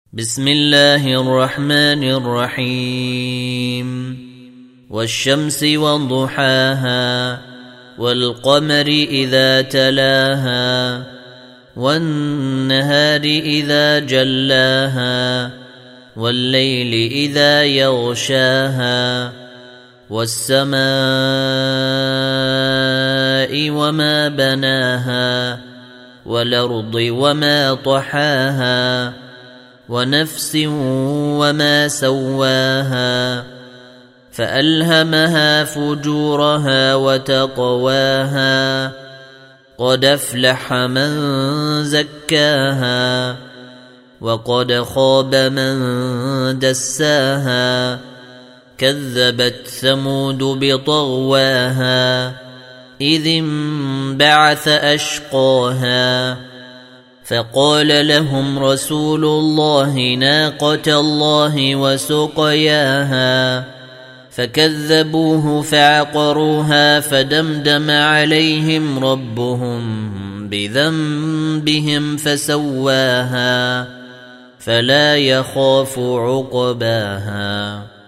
بسم الله الرحمن الرحيم والشمس وضحاها والقمر إذا تلاها والنهار إذا جلاها والليل إذا يغشاها والسماء وما بناها والأرض وما طحاها ونفس وما سواها فألهمها فجورها وتقواها قد أفلح من زكاها وقد خاب من دساها كذبت ثمود بطغواها إذ انبعث أشقاها فقال لهم رسول الله ناقة الله وسقياها فكذبوه فعقروها فدمدم عليهم ربهم بذنبهم فسواها فلا يخاف عقباها.